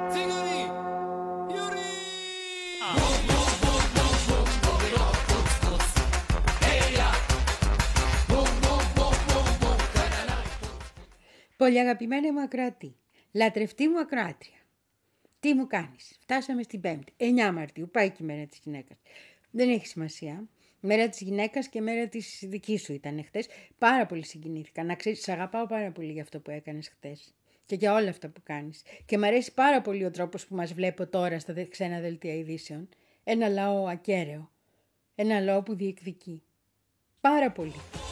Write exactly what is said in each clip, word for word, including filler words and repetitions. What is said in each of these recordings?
Πολύ αγαπημένη μου ακροατή, λατρευτή μου ακροάτρια. Τι μου κάνεις? Φτάσαμε στην Πέμπτη, εννιά Μαρτίου, πάει και η μέρα της γυναίκας. Δεν έχει σημασία. Μέρα της γυναίκας και μέρα της δική σου ήταν χτες. Πάρα πολύ συγκινήθηκα. Να ξέρεις, σ' αγαπάω πάρα πολύ για αυτό που έκανες χτες. Και για όλα αυτά που κάνεις. Και μ' αρέσει πάρα πολύ ο τρόπος που μας βλέπω τώρα στα ξένα δελτία ειδήσεων. Ένα λαό ακέραιο. Ένα λαό που διεκδικεί. Πάρα πολύ.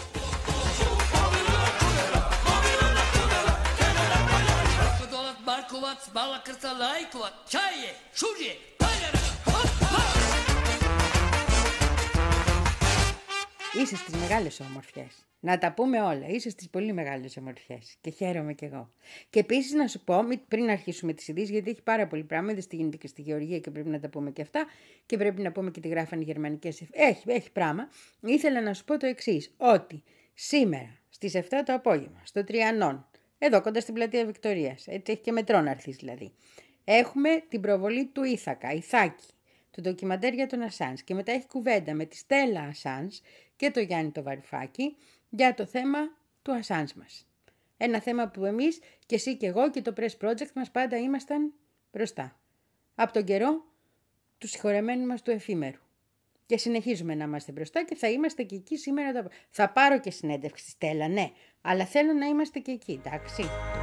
Είσαι στις μεγάλες ομορφιές. Να τα πούμε όλα. Είσαι στις πολύ μεγάλες ομορφιές. Και χαίρομαι κι εγώ. Και επίσης να σου πω, πριν αρχίσουμε τις ειδήσεις, γιατί έχει πάρα πολύ πράγμα. Δεν τι γίνεται και στη Γεωργία και πρέπει να τα πούμε και αυτά. Και πρέπει να πούμε και τι γράφανε οι γερμανικές. Έχει, έχει πράγμα. Ήθελα να σου πω το εξής. Ότι σήμερα στις επτά το απόγευμα, στο Τριανόν, εδώ κοντά στην πλατεία Βικτωρίας, έτσι έχει και μετρό να έρθεις δηλαδή, έχουμε την προβολή του Ήθακα, Ηθάκη, του ντοκιμαντέρ για τον Ασάνς. Και μετά έχει κουβέντα με τη Στέλλα Ασάνς και το Γιάννη το Βαρουφάκη για το θέμα του Ασάνς μας. Ένα θέμα που εμείς και εσύ και εγώ και το Press Project μας πάντα ήμασταν μπροστά. Από τον καιρό του συγχωρεμένου μας του εφήμερου. Και συνεχίζουμε να είμαστε μπροστά και θα είμαστε και εκεί σήμερα. Θα πάρω και συνέντευξη στη Στέλλα, ναι, αλλά θέλω να είμαστε και εκεί, εντάξει.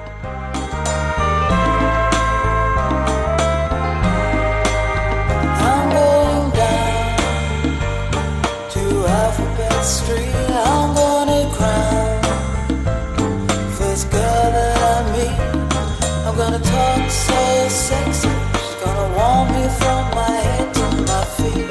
Street, I'm gonna crown first girl that I meet. I'm gonna talk so sexy. She's gonna warm me from my head to my feet.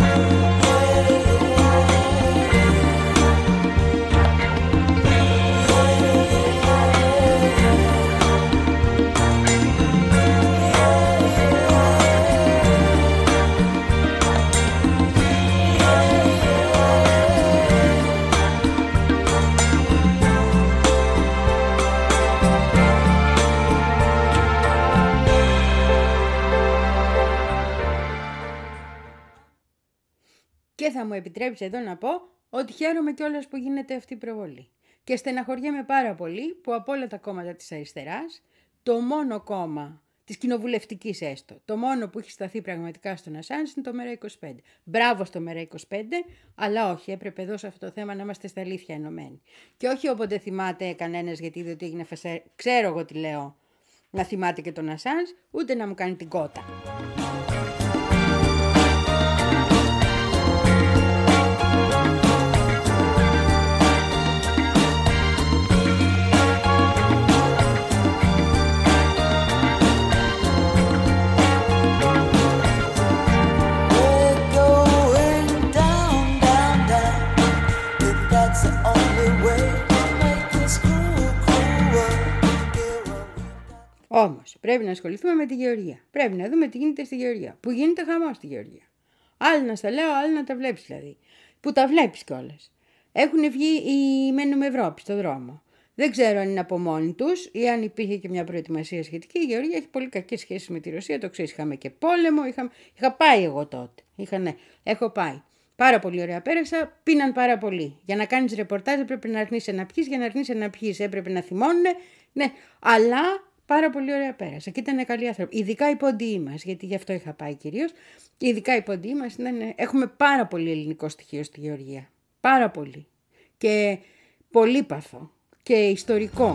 Και θα μου επιτρέψει εδώ να πω ότι χαίρομαι κιόλας που γίνεται αυτή η προβολή. Και στεναχωριέμαι πάρα πολύ που από όλα τα κόμματα της αριστεράς, το μόνο κόμμα της κοινοβουλευτικής έστω, το μόνο που έχει σταθεί πραγματικά στον Ασάνς είναι το Μέρα είκοσι πέντε. Μπράβο στο Μέρα είκοσι πέντε, αλλά όχι, έπρεπε εδώ σε αυτό το θέμα να είμαστε στα αλήθεια ενωμένοι. Και όχι όποτε θυμάται κανένας γιατί είδε ότι έγινε φασαρία, ξέρω εγώ τι λέω, να θυμάται και τον Ασάνς, ούτε να μου κάνει την κότα. Όμως πρέπει να ασχοληθούμε με τη Γεωργία. Πρέπει να δούμε τι γίνεται στη Γεωργία. Που γίνεται χαμός στη Γεωργία. Άλλοι να στα λέω, άλλοι να τα βλέπεις δηλαδή. Που τα βλέπεις κιόλας. Έχουν βγει οι Μένουμε Ευρώπη στο δρόμο. Δεν ξέρω αν είναι από μόνοι τους ή αν υπήρχε και μια προετοιμασία σχετική. Η Γεωργία έχει πολύ κακές σχέσεις με τη Ρωσία. Το ξέρεις, είχαμε και πόλεμο. Είχα, είχα πάει εγώ τότε. Είχα, ναι, έχω πάει. Πάρα πολύ ωραία πέρασα. Πίναν πάρα πολύ. Για να κάνεις ρεπορτάζ έπρεπε να αρνείσαι να πιείς. Για να αρνείσαι να πιείς έπρεπε να θυμώνουνε. Ναι, αλλά. Πάρα πολύ ωραία πέρασα και ήταν καλοί άνθρωποι. Ειδικά οι πόντιοι μας, γιατί γι' αυτό είχα πάει κυρίως. Ειδικά οι πόντιοι μας, ναι, έχουμε πάρα πολύ ελληνικό στοιχείο στη Γεωργία. Πάρα πολύ. Και πολύπαθο και ιστορικό.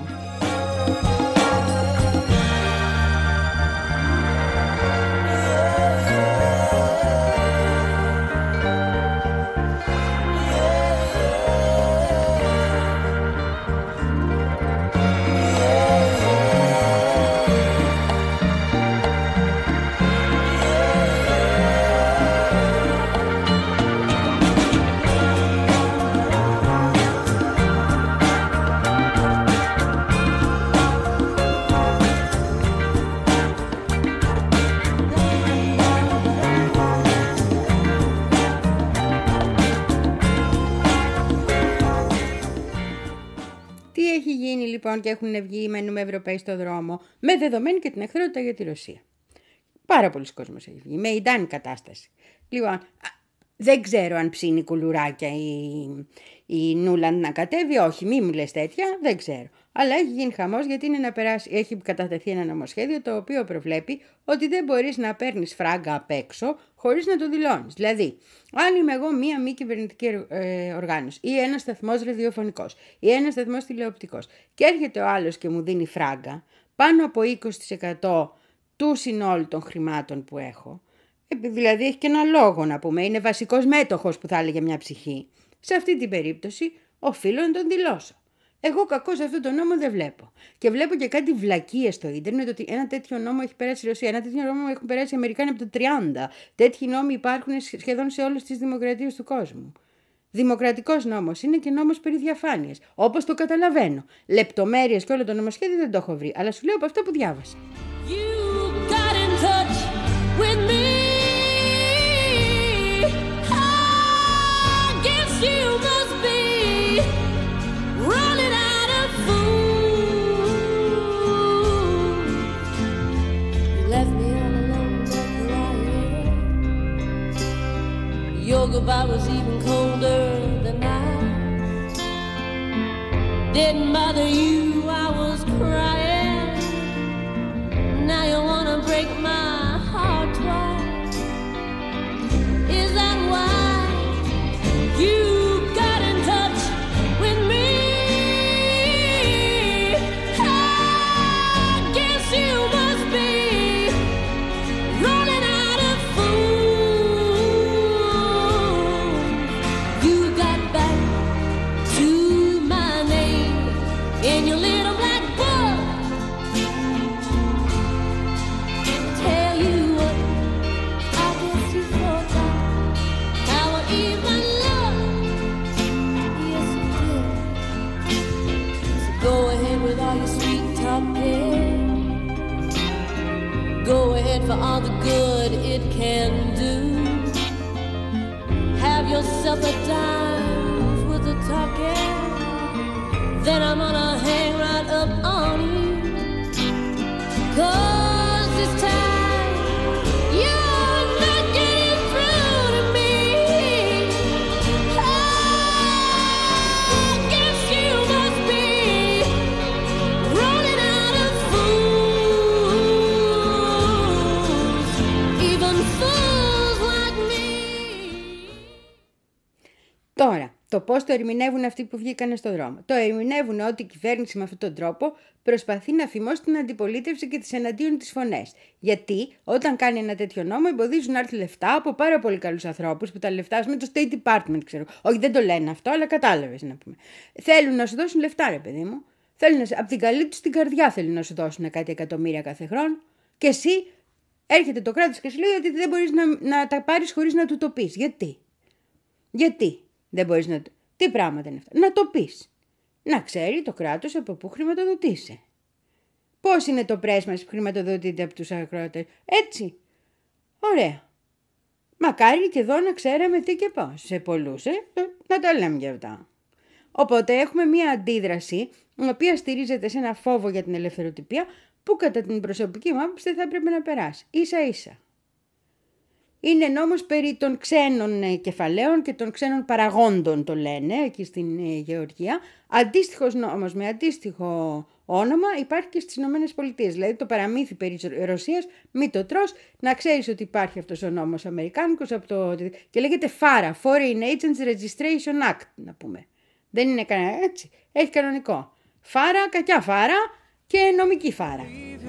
Λοιπόν, και έχουν βγει οι Μένουμε Ευρωπαίοι στο δρόμο, με δεδομένη και την εχθρότητα για τη Ρωσία. Πάρα πολλοί κόσμος έχει βγει. Με ηντάνη κατάσταση. Λοιπόν, δεν ξέρω αν ψήνει κουλουράκια η, η Νούλαντ να κατέβει. Όχι, μη μου λες τέτοια, δεν ξέρω. Αλλά έχει γίνει χαμός γιατί είναι να περάσει, έχει κατατεθεί ένα νομοσχέδιο το οποίο προβλέπει ότι δεν μπορείς να παίρνεις φράγκα απ' έξω χωρίς να το δηλώνεις. Δηλαδή, αν είμαι εγώ μία μη κυβερνητική ε, οργάνωση ή ένας σταθμός ραδιοφωνικός ή ένας σταθμός τηλεοπτικός και έρχεται ο άλλος και μου δίνει φράγκα πάνω από είκοσι τοις εκατό του συνόλου των χρημάτων που έχω, δηλαδή έχει και ένα λόγο να πούμε, είναι βασικός μέτοχος που θα έλεγε μια ψυχή, σε αυτή την περίπτωση οφείλω να τον δηλώσω. Εγώ κακώς αυτόν τον νόμο δεν βλέπω. Και βλέπω και κάτι βλακίες στο ίντερνετ ότι ένα τέτοιο νόμο έχει περάσει η Ρωσία, ένα τέτοιο νόμο έχουν περάσει οι Αμερικάνοι από το τριάντα. Τέτοιοι νόμοι υπάρχουν σχεδόν σε όλες τις δημοκρατίες του κόσμου. Δημοκρατικός νόμος είναι και νόμος περί διαφάνειας. Όπως το καταλαβαίνω. Λεπτομέρειες και όλο το νομοσχέδιο δεν το έχω βρει. Αλλά σου λέω από αυτό που διάβασα. Your goodbye was even colder than I. Didn't bother you, I was crying. Now you wanna break my heart twice. Is that why you got in touch with me? I guess you must be running out of food. In your little black book, tell you what, I guess you forgot how I even look. Yes, you did. So go ahead with all your sweet talking. Go ahead for all the good it can do. Have yourself a dime with the talking. Then I'm gonna hang right up on you. Cause this time you're not getting through to me. I guess you must be running out of fools. Even fools like me. Τώρα, το πώς το ερμηνεύουν αυτοί που βγήκανε στον δρόμο. Το ερμηνεύουν ότι η κυβέρνηση με αυτόν τον τρόπο προσπαθεί να φημώσει την αντιπολίτευση και τις εναντίον της φωνές. Γιατί όταν κάνει ένα τέτοιο νόμο εμποδίζουν να έρθει λεφτά από πάρα πολύ καλούς ανθρώπους που τα λεφτά με το State Department, ξέρω. Όχι, δεν το λένε αυτό, αλλά κατάλαβες να πούμε. Θέλουν να σου δώσουν λεφτά, ρε παιδί μου. Θέλουν να, από την καλή τους την καρδιά θέλουν να σου δώσουν κάτι εκατομμύρια κάθε χρόνο. Και εσύ έρχεται το κράτος και σου λέει ότι δεν μπορείς να, να τα πάρεις χωρίς να του το πεις. Γιατί? Γιατί? Δεν μπορείς να... Τι πράγματα είναι αυτά? Να το πεις. Να ξέρει το κράτος από πού χρηματοδοτείσαι. Πώς είναι το πρέσ μας που χρηματοδοτείται από τους ακροατές? Έτσι. Ωραία. Μακάρι και εδώ να ξέραμε τι και πώς. Σε πολλούς, ε, να τα λέμε για αυτά. Οπότε έχουμε μία αντίδραση, η οποία στηρίζεται σε ένα φόβο για την ελευθεροτυπία, που κατά την προσωπική μου άποψη δεν θα έπρεπε να περάσει. Ίσα ίσα. Είναι νόμος περί των ξένων κεφαλαίων και των ξένων παραγόντων, το λένε εκεί στην Γεωργία. Αντίστοιχος νόμος με αντίστοιχο όνομα υπάρχει και στις Ηνωμένες Πολιτείες. Δηλαδή το παραμύθι περί Ρωσίας, μη το τρως, να ξέρεις ότι υπάρχει αυτός ο νόμος αμερικάνικος από το... και λέγεται φάρα, Foreign Agents Registration Act, να πούμε. Δεν είναι κανένα έτσι, έχει κανονικό. Φάρα, κακιά φάρα και νομική φάρα.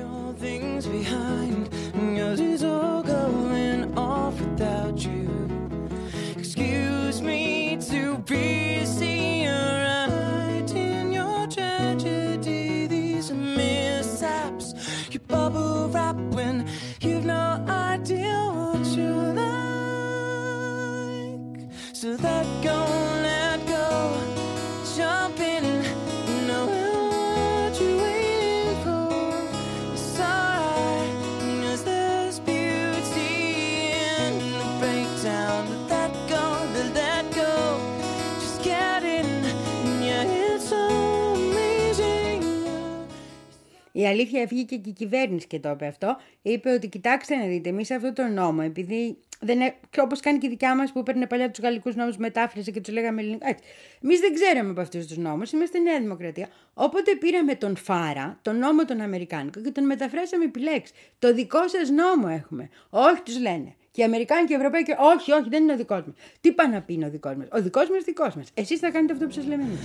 Without you, excuse me to be seen right in your tragedy. These mishaps, you bubble wrap when you've no idea what you like. So let go, let go, jump in, know what you're waiting for. It's alright, 'cause Η αλήθεια, βγήκε και η κυβέρνηση και το είπε αυτό. Είπε ότι κοιτάξτε να δείτε, εμείς αυτό το νόμο, επειδή δεν είναι, όπως κάνει και η δικιά μας που παίρνε παλιά τους γαλλικούς νόμους, μετάφρασε και τους λέγαμε ελληνικά. Έτσι. Εμείς δεν ξέραμε από αυτούς τους νόμους, είμαστε Νέα Δημοκρατία. Οπότε πήραμε τον Φάρα, τον νόμο τον Αμερικάνικο και τον μεταφράσαμε επιλέξει. Το δικό σας νόμο έχουμε. Όχι, τους λένε. Και οι Αμερικάνοι και οι Ευρωπαίοι και όχι, όχι, δεν είναι ο δικός μας. Τι πάει να πει είναι ο δικός μας. Ο δικός μας, δικός μας. Εσείς θα κάνετε αυτό που σας λέμε εμείς.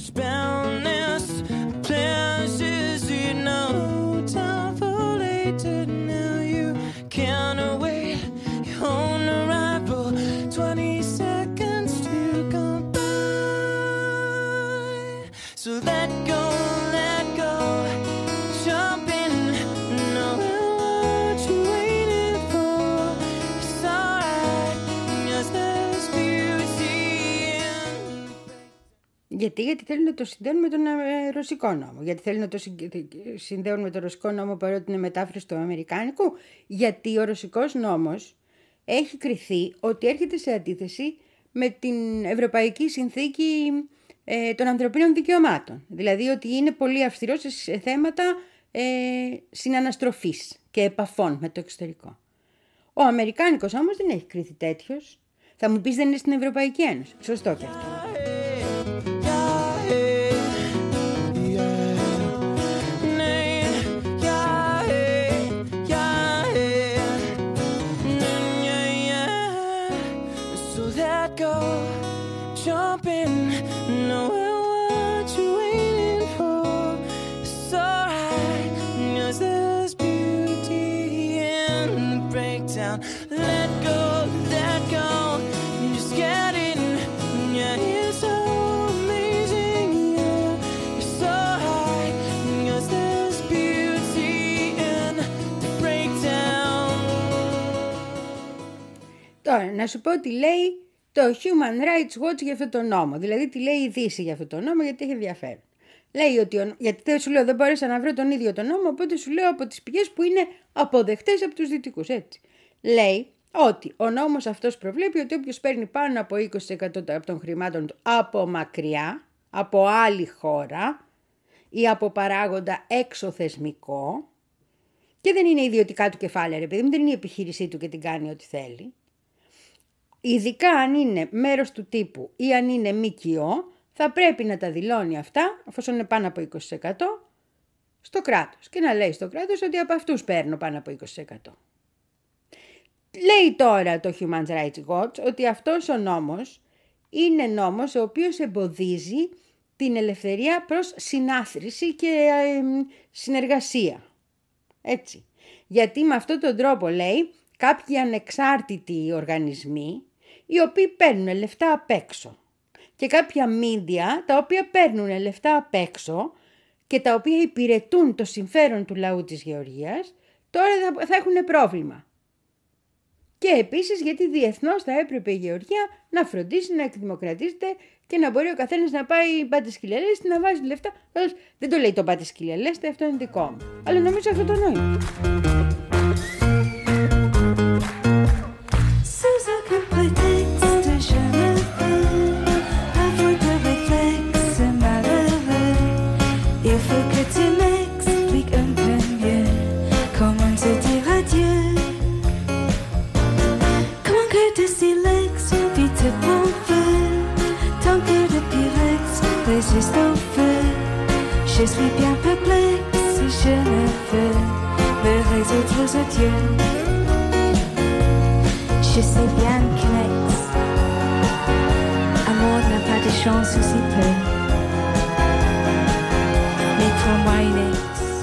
So let go, let go, jump in, know what you're waiting for. It's alright, yes, there's beauty in. Γιατί, γιατί θέλουν να το συνδέουν με τον ε, ρωσικό νόμο. Γιατί θέλουν να το συνδέουν με τον ρωσικό νόμο παρότι είναι μετάφραση του αμερικάνικου. Γιατί ο ρωσικός νόμος έχει κριθεί ότι έρχεται σε αντίθεση με την Ευρωπαϊκή Συνθήκη ε, των Ανθρωπίνων Δικαιωμάτων. Δηλαδή ότι είναι πολύ αυστηρός σε θέματα ε, συναναστροφής και επαφών με το εξωτερικό. Ο Αμερικάνικος όμως δεν έχει κριθεί τέτοιος. Θα μου πεις δεν είναι στην Ευρωπαϊκή Ένωση. Σωστό και αυτό. Jump in, know what you're waiting for. It's alright, yes, there's beauty in the breakdown. Let go, let go, just get in. Yeah, it's so amazing, yeah. It's alright, yes, there's beauty in the breakdown. Τώρα, να σου πω τι λέει το Human Rights Watch για αυτό το νόμο. Δηλαδή τι λέει η Δύση για αυτό το νόμο, γιατί έχει ενδιαφέρον. Λέει ότι, ο, γιατί δεν σου λέω δεν μπόρεσα να βρω τον ίδιο τον νόμο, οπότε σου λέω από τις πηγές που είναι αποδεκτές από τους δυτικούς, έτσι. Λέει ότι ο νόμος αυτός προβλέπει ότι όποιος παίρνει πάνω από είκοσι τοις εκατό από των χρημάτων του από μακριά, από άλλη χώρα ή από παράγοντα εξωθεσμικό και δεν είναι ιδιωτικά του κεφάλαια, ρε παιδί μου, δεν είναι η επιχείρησή του και την κάνει ό,τι θέλει. Ειδικά αν είναι μέρος του τύπου ή αν είναι ΜΚΟ, θα πρέπει να τα δηλώνει αυτά, εφόσον είναι πάνω από είκοσι τοις εκατό, στο κράτος. Και να λέει στο κράτος ότι από αυτούς παίρνω πάνω από είκοσι τοις εκατό. Λέει τώρα το Human Rights Watch ότι αυτός ο νόμος είναι νόμος ο οποίος εμποδίζει την ελευθερία προς συνάθρηση και ε, συνεργασία. Έτσι. Γιατί με αυτόν τον τρόπο, λέει, κάποιοι ανεξάρτητοι οργανισμοί οι οποίοι παίρνουν λεφτά απ' έξω και κάποια μίντια τα οποία παίρνουν λεφτά απ' έξω και τα οποία υπηρετούν το συμφέρον του λαού της Γεωργίας, τώρα θα, θα έχουν πρόβλημα. Και επίσης γιατί διεθνώς θα έπρεπε η Γεωργία να φροντίσει να εκδημοκρατίζεται και να μπορεί ο καθένας να πάει πάτε σκυλιαλέστη, να βάζει λεφτά. Δεν το λέει το πάτε σκυλιαλέστη, αυτό είναι δικό μου. Αλλά νομίζω αυτό το νόημα. Je suis bien perplexe, je ne veux me résoudre aux adieux. Je sais bien qu'un ex amour n'a pas de chance aussi peu. Mais pour moi, une ex.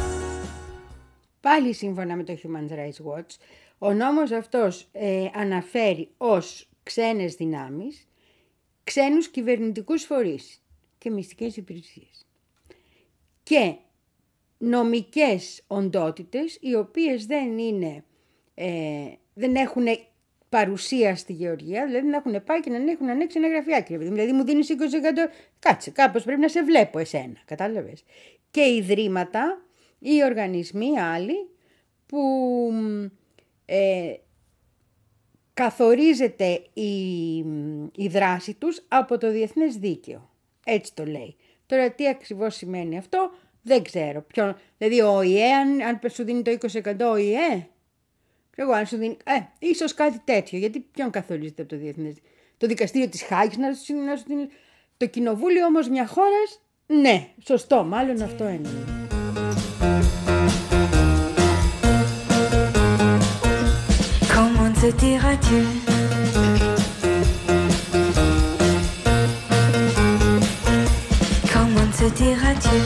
Πάλι σύμφωνα με το Human Rights Watch, ο νόμος αυτός ε, αναφέρει ως ξένες δυνάμεις ξένους κυβερνητικούς φορείς και μυστικές υπηρεσίες. Και νομικές οντότητες οι οποίες δεν, είναι, ε, δεν έχουν παρουσία στη Γεωργία, δηλαδή να έχουν πάει και να έχουν ανοίξει ένα γραφιάκι. Δηλαδή μου δίνεις είκοσι τοις εκατό, κάτσε, κάπως πρέπει να σε βλέπω εσένα, κατάλαβες. Και ιδρύματα ή οργανισμοί άλλοι που ε, καθορίζεται η, η δράση τους από το διεθνές δίκαιο. Έτσι το λέει. Τώρα τι ακριβώς σημαίνει αυτό Δεν ξέρω. Ποιο, δηλαδή ο ΟΗΕ, αν, αν σου δίνει το είκοσι τοις εκατό ο ΟΗΕ. Εγώ αν σου δίνει. Ε, ίσως κάτι τέτοιο. Γιατί ποιον καθορίζεται από το διεθνές. Το δικαστήριο της Χάγης να σου, να σου δίνει. Το κοινοβούλιο όμως μια χώρας. Ναι, σωστό. Μάλλον αυτό είναι. Comment se dire adieu? Comment se dire adieu?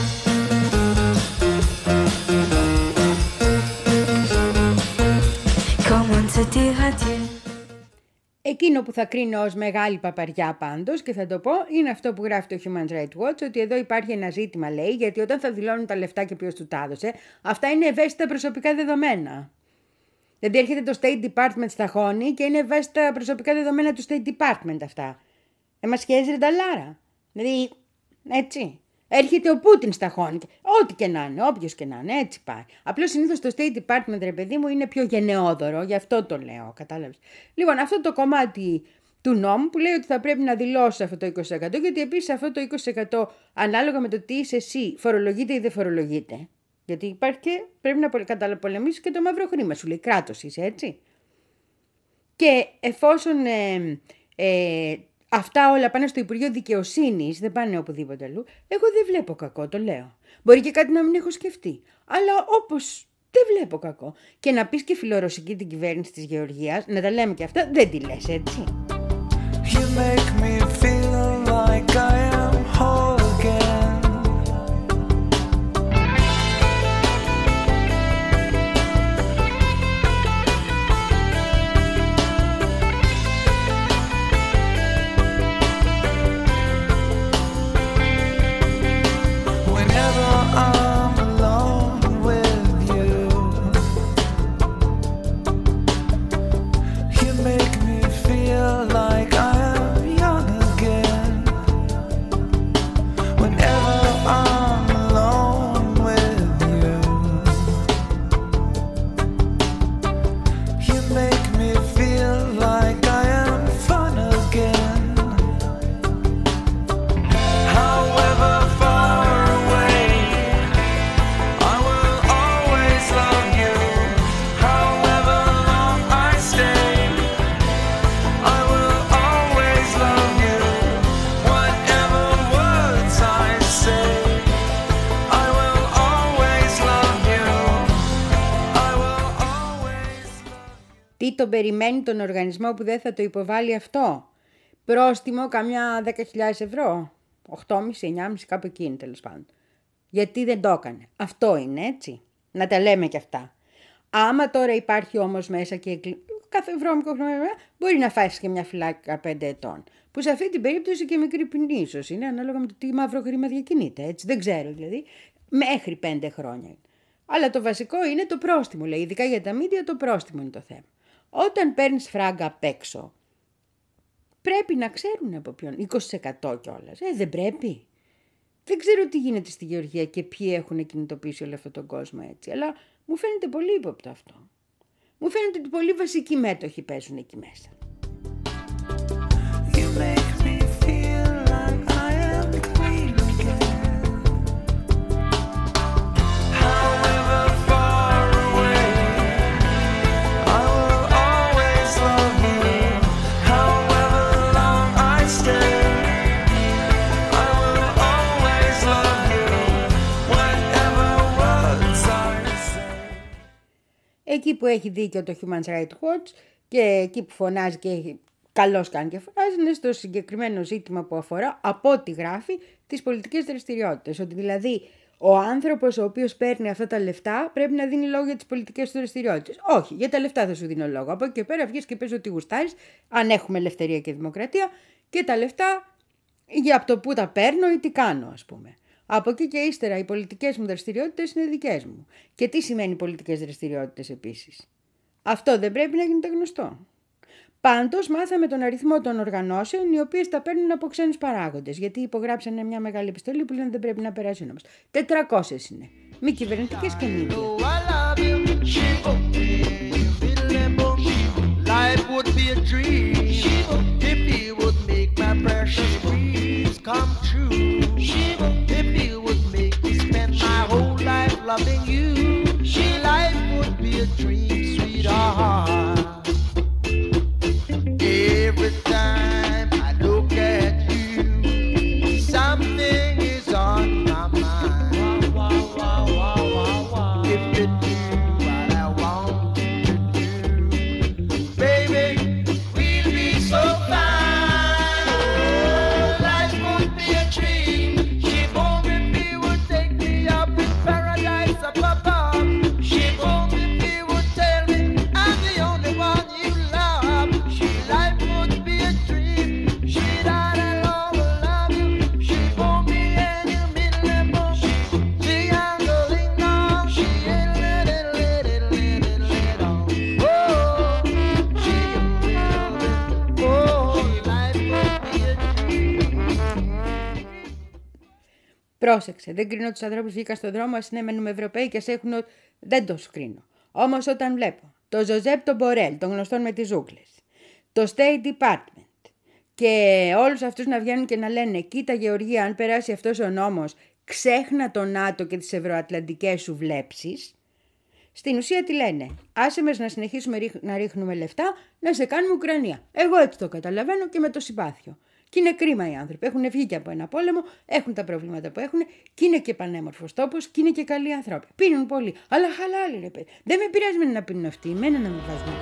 Comment se dire adieu? Εκείνο που θα κρίνω ως μεγάλη παπαριά πάντως και θα το πω είναι αυτό που γράφει το Human Rights Watch, ότι εδώ υπάρχει ένα ζήτημα, λέει, γιατί όταν θα δηλώνουν τα λεφτά και ποιος του τα έδωσε, αυτά είναι ευαίσθητα προσωπικά δεδομένα. Δηλαδή έρχεται το State Department στα χώνη και είναι ευαίσθητα προσωπικά δεδομένα του State Department αυτά. Ε, μας σχέζει ρενταλάρα. Δηλαδή, έτσι. Έρχεται ο Πούτιν στα χώνη. Ό,τι και να είναι, όποιος και να είναι, έτσι πάει. Απλώς συνήθως το State Department, ρε παιδί μου, είναι πιο γενναιόδωρο, γι' αυτό το λέω, κατάλαβες. Λοιπόν, αυτό το κομμάτι του νόμου που λέει ότι θα πρέπει να δηλώσει αυτό το είκοσι τοις εκατό, γιατί επίσης αυτό το είκοσι τοις εκατό ανάλογα με το τι είσαι εσύ, φορολογείται ή δεν φορολογείται. Γιατί υπάρχει και πρέπει να καταπολεμήσεις και το μαύρο χρήμα. Σου λέει κράτος είσαι, έτσι. Και εφόσον ε, ε, αυτά όλα πάνε στο Υπουργείο Δικαιοσύνης, δεν πάνε οπουδήποτε αλλού, εγώ δεν βλέπω κακό, το λέω. Μπορεί και κάτι να μην έχω σκεφτεί. Αλλά όπως δεν βλέπω κακό. Και να πεις και φιλορωσική την κυβέρνηση της Γεωργίας, να τα λέμε και αυτά, δεν τη λες, έτσι. You make me feel like I am whole again. Τι τον περιμένει τον οργανισμό που δεν θα το υποβάλει αυτό? Πρόστιμο καμιά δέκα χιλιάδες ευρώ, οκτώ κόμμα πέντε εννιά κόμμα πέντε κάπου εκεί είναι τέλος πάντων. Γιατί δεν το έκανε? Αυτό είναι, έτσι. Να τα λέμε και αυτά. Άμα τώρα υπάρχει όμως μέσα και κάθε βρώμικο χρόνο μπορεί να φάσει και μια φυλάκα πέντε ετών. Που σε αυτή την περίπτωση και μικρή ποινή ίσως είναι, ανάλογα με το τι μαύρο χρήμα διακινείται, έτσι. Δεν ξέρω δηλαδή, μέχρι πέντε χρόνια. Αλλά το βασικό είναι το πρόστιμο, λέει. Ειδικά για τα μίντια το πρόστιμο είναι το θέμα. Όταν παίρνεις φράγκα απ' έξω, πρέπει να ξέρουν από ποιον. είκοσι τοις εκατό κιόλας. Ε, δεν πρέπει. Δεν ξέρω τι γίνεται στη Γεωργία και ποιοι έχουν κινητοποιήσει όλο αυτόν τον κόσμο έτσι. Αλλά μου φαίνεται πολύ ύποπτο αυτό. Μου φαίνεται ότι πολύ βασικοί μέτοχοι παίζουν εκεί μέσα. Εκεί που έχει δίκιο το Human Rights Watch και εκεί που φωνάζει και καλώς κάνει και φωνάζει είναι στο συγκεκριμένο ζήτημα που αφορά, από ό,τι γράφει, τις πολιτικές δραστηριότητες. Ότι δηλαδή ο άνθρωπος ο οποίος παίρνει αυτά τα λεφτά πρέπει να δίνει λόγο για τις πολιτικές του δραστηριότητες. Όχι, για τα λεφτά θα σου δίνω λόγο. Από εκεί και πέρα βγες και πες ότι γουστάρεις, αν έχουμε ελευθερία και δημοκρατία, και τα λεφτά για από το που τα παίρνω ή τι κάνω, ας πούμε. Από εκεί και ύστερα οι πολιτικές μου δραστηριότητες είναι δικές μου. Και τι σημαίνει πολιτικές δραστηριότητες επίσης? Αυτό δεν πρέπει να γίνεται γνωστό. Πάντως μάθαμε τον αριθμό των οργανώσεων οι οποίες τα παίρνουν από ξένους παράγοντες. Γιατί υπογράψανε μια μεγάλη επιστολή που λένε δεν πρέπει να περάσει ο νόμος. τετρακόσιες είναι. Μη κυβερνητικές και μη. Come true. If you would make me spend my whole Πρόσεξε, δεν κρίνω τους ανθρώπους βγήκα στον δρόμο, ας είναι μένουμε Ευρωπαίοι και ας έχουν. Δεν το κρίνω. Όμως όταν βλέπω το Ζωζέπ τον Μπορέλ, τον γνωστόν με τις ζούγκλες, το State Department και όλους αυτούς να βγαίνουν και να λένε κοίτα Γεωργία, αν περάσει αυτός ο νόμος, ξέχνα το ΝΑΤΟ και τις ευρωατλαντικές σου βλέψεις. Στην ουσία τι λένε, άσε μας να συνεχίσουμε να ρίχνουμε λεφτά, να σε κάνουμε Ουκρανία. Εγώ έτσι το καταλαβαίνω και με το συμπάθειο. Και είναι κρίμα οι άνθρωποι. Έχουν βγει και από ένα πόλεμο, έχουν τα προβλήματα που έχουν και είναι και πανέμορφος τόπος και είναι και καλοί άνθρωποι. Πίνουν πολύ, αλλά χαλάλι ρε παιδί. Δεν με πειράζει με να πίνουν αυτοί, εμένα να με βάζουν να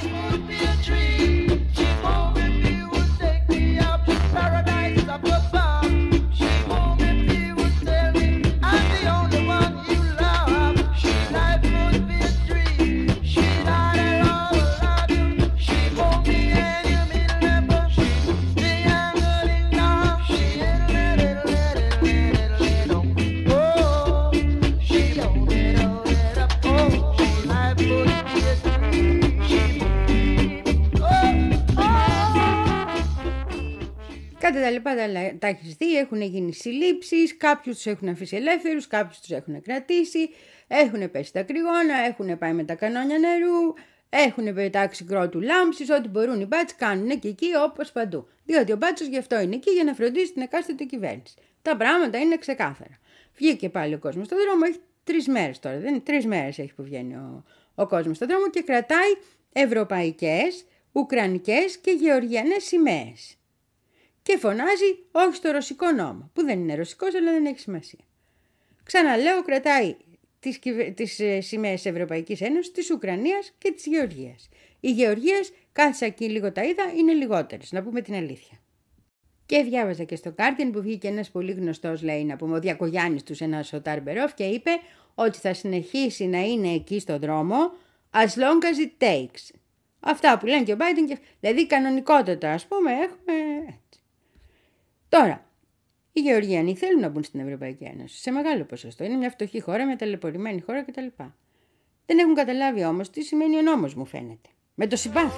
Κάτι τα λοιπά τα, τα έχεις δει, έχουν γίνει συλλήψεις, κάποιους τους έχουν αφήσει ελεύθερους, κάποιους τους έχουν κρατήσει, έχουν πέσει τα κρυγόνα, έχουν πάει με τα κανόνια νερού, έχουν πετάξει κρότου λάμψης, ό,τι μπορούν οι μπάτσοι κάνουν και εκεί όπως παντού. Διότι ο μπάτσος γι' αυτό είναι εκεί για να φροντίσει την εκάστοτε κυβέρνηση. Τα πράγματα είναι ξεκάθαρα. Βγήκε πάλι ο κόσμος στον δρόμο, έχει τρεις μέρες τώρα, δεν είναι τρεις μέρες έχει που βγαίνει ο, ο κόσμος στον δρόμο και κρατάει ευρωπαϊκές, ουκρανικές και γεωργιανές σημαίες. Και φωνάζει όχι στο ρωσικό νόμο, που δεν είναι ρωσικός αλλά δεν έχει σημασία. Ξαναλέω, κρατάει τις, τις σημαίες της Ευρωπαϊκής Ένωσης, της Ουκρανίας και της Γεωργίας. Οι Γεωργίες, κάθισα εκεί λίγο τα είδα, είναι λιγότερες, να πούμε την αλήθεια. Και διάβαζα και στο Guardian που βγήκε ένας πολύ γνωστός, λέει, να πούμε, ο Διακογιάννης τους, ένας ο Ταρμπερόφ, και είπε ότι θα συνεχίσει να είναι εκεί στο δρόμο as long as it takes. Αυτά που λένε και ο Biden, και... δηλαδή κανονικότατα, ας πούμε, έχουμε... Τώρα, οι Γεωργιανοί θέλουν να μπουν στην Ευρωπαϊκή Ένωση σε μεγάλο ποσοστό. Είναι μια φτωχή χώρα, μια ταλαιπωρημένη χώρα κτλ. Δεν έχουν καταλάβει όμως τι σημαίνει ο νόμος, μου φαίνεται. Με το συμπάθειο.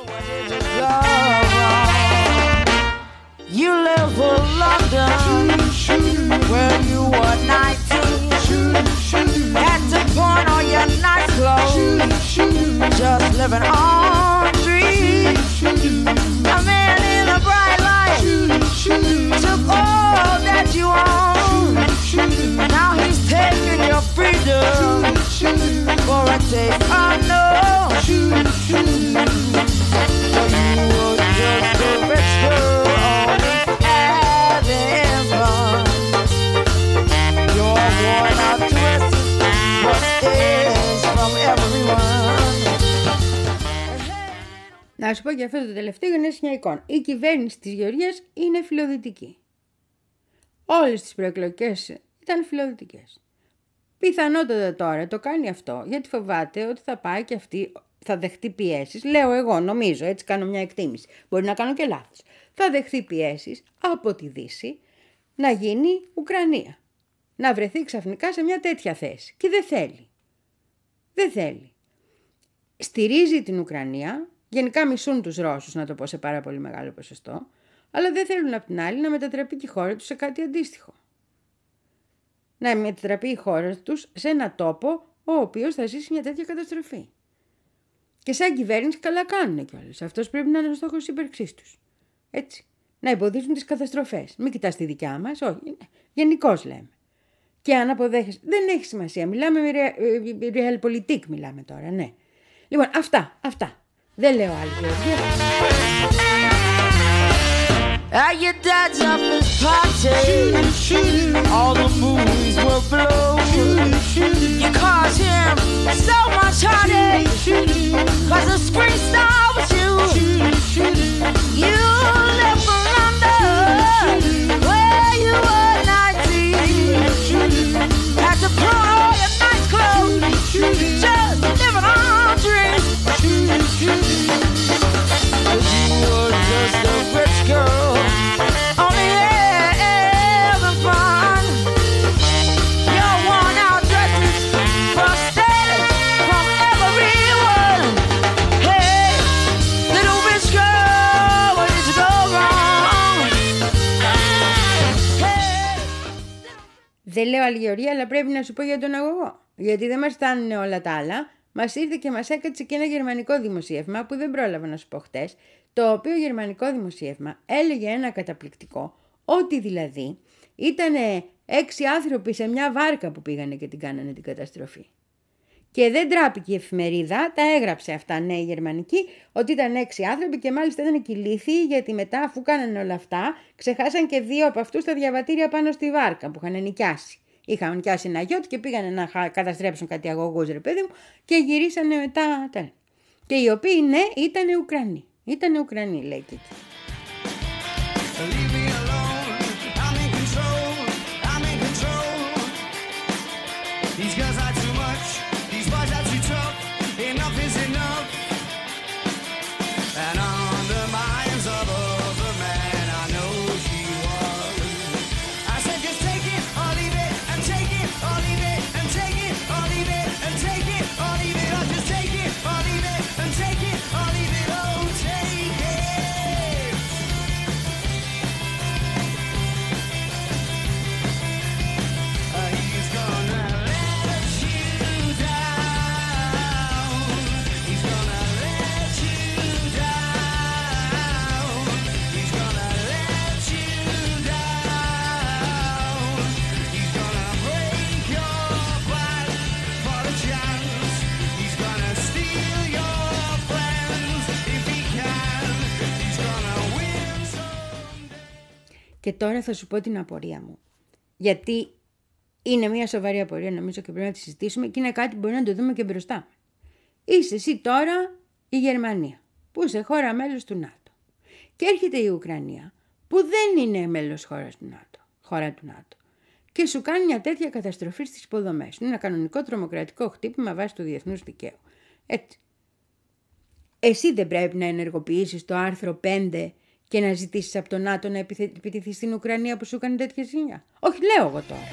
You live for London, where you were nineteen. Had to pawn all your nice clothes, just living on dreams. A man in a bright light took all that you own. Now he's taking your freedom for a taste unknown. So you were just a rich girl. Να σου πω και αυτό το τελευταίο για να έχεις μια εικόνα. Η κυβέρνηση της Γεωργίας είναι φιλοδυτική. Όλες τις προεκλογικές ήταν φιλοδυτικές. Πιθανότατα τώρα το κάνει αυτό γιατί φοβάται ότι θα πάει και αυτή, θα δεχτεί πιέσεις. Λέω εγώ, νομίζω, έτσι κάνω μια εκτίμηση. Μπορεί να κάνω και λάθος. Θα δεχτεί πιέσεις από τη Δύση να γίνει Ουκρανία. Να βρεθεί ξαφνικά σε μια τέτοια θέση. Και δεν θέλει. Δεν θέλει. Στηρίζει την Ουκρανία. Γενικά μισούν τους Ρώσους, να το πω σε πάρα πολύ μεγάλο ποσοστό, αλλά δεν θέλουν απ' την άλλη να μετατραπεί και η χώρα τους σε κάτι αντίστοιχο. Να μετατραπεί η χώρα τους σε ένα τόπο ο οποίος θα ζήσει μια τέτοια καταστροφή. Και σαν κυβέρνηση καλά κάνουν κιόλας. Αυτός πρέπει να είναι ο στόχος της ύπαρξής τους. Έτσι. Να εμποδίσουν τις καταστροφές. Μην κοιτάς τη δικιά μας, όχι. Γενικώς λέμε. Και αν αποδέχεσαι, δεν έχει σημασία. Μιλάμε με realpolitik, μιλάμε τώρα, ναι. Λοιπόν, αυτά, αυτά. Δεν λέω άλλη Γεωργία. At your dad's office party, all the movies were blown. You caused him so much heartache, cause the screen star was you. You left for London, where you were nineteen. Had to put all your nice clothes, just living on dreams. But you were just a rich girl, only having fun. Your worn out dresses busted from everyone. Δεν λέω άλλη Γεωργία, αλλά πρέπει να σου πω για τον αγωγό. Γιατί δεν μας φτάνουν όλα τα άλλα. Μας ήρθε και μας έκατσε και ένα γερμανικό δημοσίευμα που δεν πρόλαβα να σου πω χτες, το οποίο γερμανικό δημοσίευμα έλεγε ένα καταπληκτικό, ότι δηλαδή ήταν έξι άνθρωποι σε μια βάρκα που πήγανε και την κάνανε την καταστροφή. Και δεν τράπηκε η εφημερίδα, τα έγραψε αυτά, ναι, η γερμανική, ότι ήταν έξι άνθρωποι και μάλιστα ήταν και ηλίθιοι, γιατί μετά αφού κάνανε όλα αυτά, ξεχάσαν και δύο από αυτούς τα διαβατήρια πάνω στη βάρκα που είχαν νοικιάσει. Είχαν νοικιάσει ένα γιότ και πήγανε να καταστρέψουν κάτι αγωγούς, ρε παιδί μου, και γυρίσανε μετά. Και οι οποίοι, ναι, ήταν Ουκρανοί. Ήταν Ουκρανοί, λέει και εκεί. Και τώρα θα σου πω την απορία μου. Γιατί είναι μια σοβαρή απορία, νομίζω, και πρέπει να τη συζητήσουμε και είναι κάτι που μπορεί να το δούμε και μπροστά. Είσαι εσύ τώρα η Γερμανία, που είσαι χώρα μέλος του ΝΑΤΟ. Και έρχεται η Ουκρανία, που δεν είναι μέλος χώρας του ΝΑΤΟ, χώρα του ΝΑΤΟ. Και σου κάνει μια τέτοια καταστροφή στις υποδομές. Είναι ένα κανονικό τρομοκρατικό χτύπημα βάσει του διεθνούς δικαίου. Έτσι. Εσύ δεν πρέπει να ενεργοποιήσεις το άρθρο πέντε και να ζητήσεις από τον ΝΑΤΟ να επιτεθεί στην Ουκρανία που σου έκανε τέτοια ζημιά? Όχι, λέω εγώ τώρα.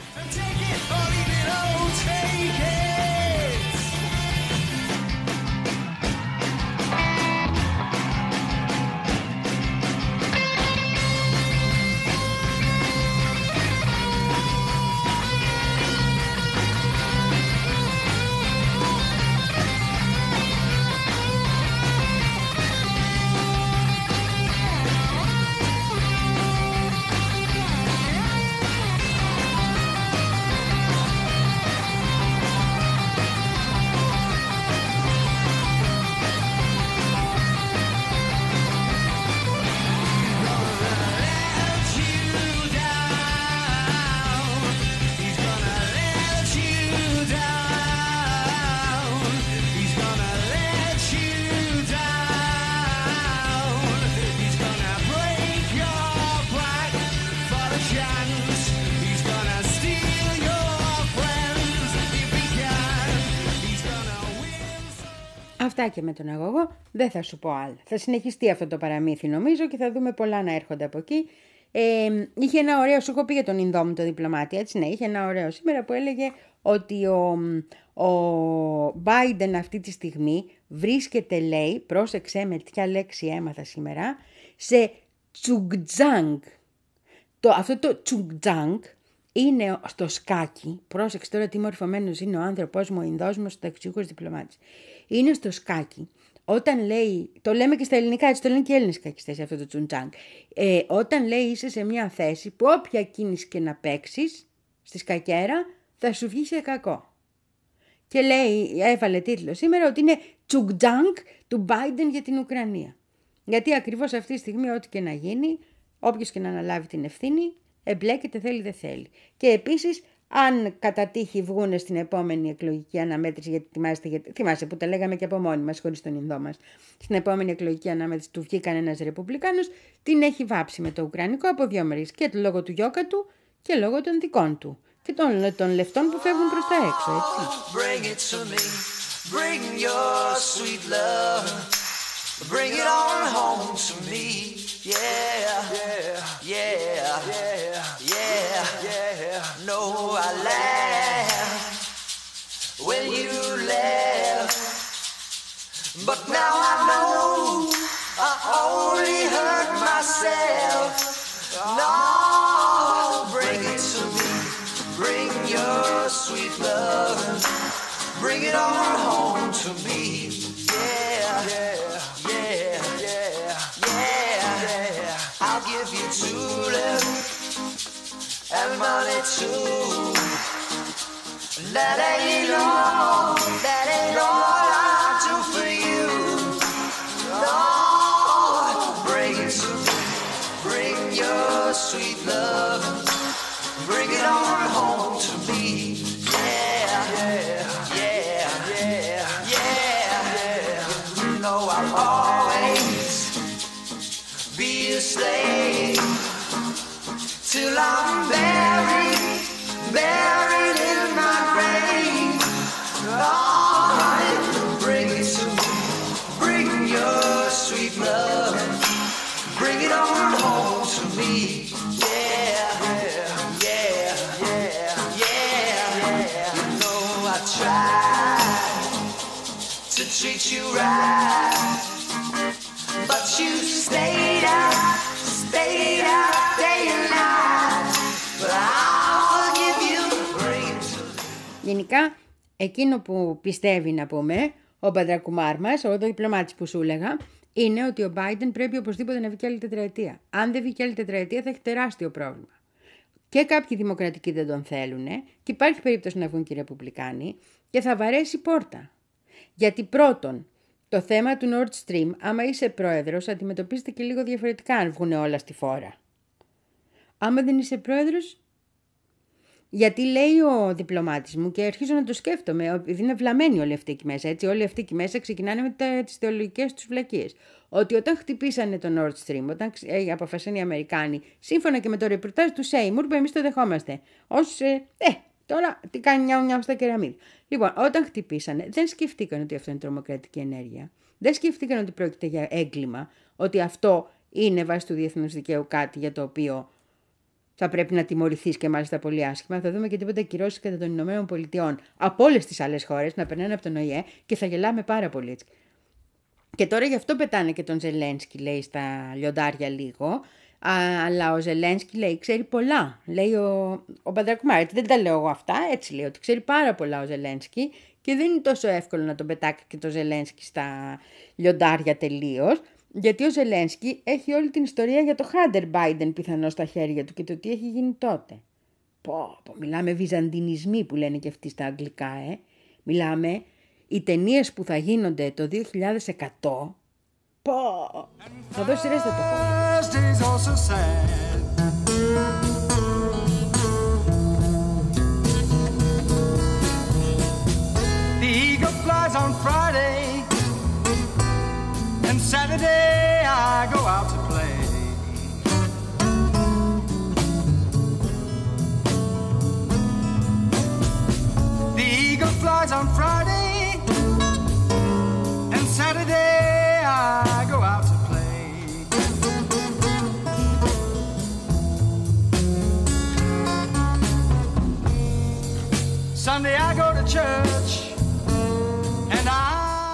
Αυτά και με τον αγωγό, δεν θα σου πω άλλα. Θα συνεχιστεί αυτό το παραμύθι νομίζω και θα δούμε πολλά να έρχονται από εκεί. Ε, είχε ένα ωραίο, σου έχω πει για τον Ινδό μου το διπλωμάτη, έτσι ναι, είχε ένα ωραίο σήμερα που έλεγε ότι ο, ο Biden αυτή τη στιγμή βρίσκεται, λέει, πρόσεξε με ποια λέξη έμαθα σήμερα, σε τσουγκτζάνγκ. Το, αυτό το τσουγκτζάνγκ είναι στο σκάκι, πρόσεξε τώρα τι μορφωμένος είναι ο άνθρωπος μου, ο Ινδός μου, ο ταξιούχος διπλωμάτης. Είναι στο σκάκι. Όταν λέει, το λέμε και στα ελληνικά, έτσι το λένε και οι Έλληνες σκακιστές αυτό το τσουντζάνγκ. Ε, όταν λέει είσαι σε μια θέση που όποια κίνηση και να παίξεις στη σκακέρα θα σου βγει σε κακό. Και λέει, έβαλε τίτλο σήμερα ότι είναι τσουντζάνγκ του Biden για την Ουκρανία. Γιατί ακριβώς αυτή τη στιγμή ό,τι και να γίνει, όποιος και να αναλάβει την ευθύνη, εμπλέκεται θέλει δεν θέλει. Και επίσης, αν κατά τύχη βγούνε στην επόμενη εκλογική αναμέτρηση, γιατί θυμάστε, γιατί, θυμάστε που τα λέγαμε και από μόνοι μας, χωρίς τον Ινδό μας, στην επόμενη εκλογική αναμέτρηση του βγήκε κανένας Ρεπουμπλικάνος, την έχει βάψει με το Ουκρανικό από δύο μέρες. Και λόγω του γιώκα του και λόγω των δικών του. Και των, των λεφτών που φεύγουν προς τα έξω, έτσι. Bring it to me, bring your sweet love, bring it on home to me, yeah, yeah, yeah, yeah, yeah, no, I laughed when you left, but now I know I only hurt myself, no, bring it to me, bring sweet love, bring it on home to me. Yeah, yeah, yeah, yeah, yeah, yeah. I'll give you tulip and money too. That ain't all, that ain't all I'll do for you. Lord, bring it to me, bring your sweet love, bring it on home to me. Yeah, yeah, yeah, yeah, yeah, yeah. You know I'll always be a slave till I'm buried, buried in my grave. Lord, bring it to me, bring your sweet love, bring it on home to me. Yeah, yeah, yeah, yeah, yeah. You know I tried to treat you right, but you stayed out, stayed out day and night. But I'll forgive you, bring it to me. Γενικά, εκείνο που πιστεύει να πούμε ο Παντρακουμάρ μας, ο διπλωμάτης που σου έλεγα, είναι ότι ο Biden πρέπει οπωσδήποτε να βγει και άλλη τετραετία. Αν δεν βγει και άλλη τετραετία θα έχει τεράστιο πρόβλημα. Και κάποιοι δημοκρατικοί δεν τον θέλουν και υπάρχει περίπτωση να βγουν και οι ρεπουμπλικάνοι και θα βαρέσει πόρτα. Γιατί πρώτον, το θέμα του Nord Stream, άμα είσαι πρόεδρος, αντιμετωπίζεται και λίγο διαφορετικά αν βγουν όλα στη φόρα. Άμα δεν είσαι πρόεδρος, γιατί λέει ο διπλωμάτης μου και αρχίζω να το σκέφτομαι, επειδή είναι βλαμμένοι όλοι αυτοί εκεί μέσα, έτσι, όλοι αυτοί εκεί μέσα ξεκινάνε με τα, τις θεολογικές τους βλακίες. Ότι όταν χτυπήσανε το Nord Stream, όταν ε, αποφασίσαν οι Αμερικάνοι, σύμφωνα και με το ρεπορτάζ του Σέιμουρ, που εμείς το δεχόμαστε, ως, ε, ε, τώρα τι κάνει νιάου νιάου στα κεραμίδια. Λοιπόν, όταν χτυπήσανε, δεν σκεφτήκαν ότι αυτό είναι τρομοκρατική ενέργεια. Δεν σκεφτήκαν ότι πρόκειται για έγκλημα, ότι αυτό είναι βάσει του διεθνούς δικαίου κάτι για το οποίο θα πρέπει να τιμωρηθείς και μάλιστα πολύ άσχημα. Θα δούμε και τίποτα κυρώσεις κατά των Ηνωμένων Πολιτειών από όλες τις άλλες χώρες να περνάνε από τον Ο Η Ε και θα γελάμε πάρα πολύ έτσι. Και τώρα γι' αυτό πετάνε και τον Ζελένσκι, λέει, στα λιοντάρια λίγο. Α, αλλά ο Ζελένσκι λέει ξέρει πολλά. Λέει ο, ο Παντρακουμάρ, δεν τα λέω εγώ αυτά, έτσι λέει, ότι ξέρει πάρα πολλά ο Ζελένσκι και δεν είναι τόσο εύκολο να τον πετάξει και το Ζελένσκι στα λιοντάρια τελείως. Γιατί ο Ζελένσκι έχει όλη την ιστορία για το Hunter Biden πιθανώς στα χέρια του και το τι έχει γίνει τότε. Πω, πω, μιλάμε βυζαντινισμοί που λένε και αυτοί στα αγγλικά, ε. Μιλάμε οι ταινίες που θα γίνονται το δύο χιλιάδες εκατό. Πω, θα δώσει ρέστα το χώρο. The eagle flies on Friday, and Saturday I go out to play. The eagle flies on Friday, and Saturday I go out to play. Sunday I go to church, and I...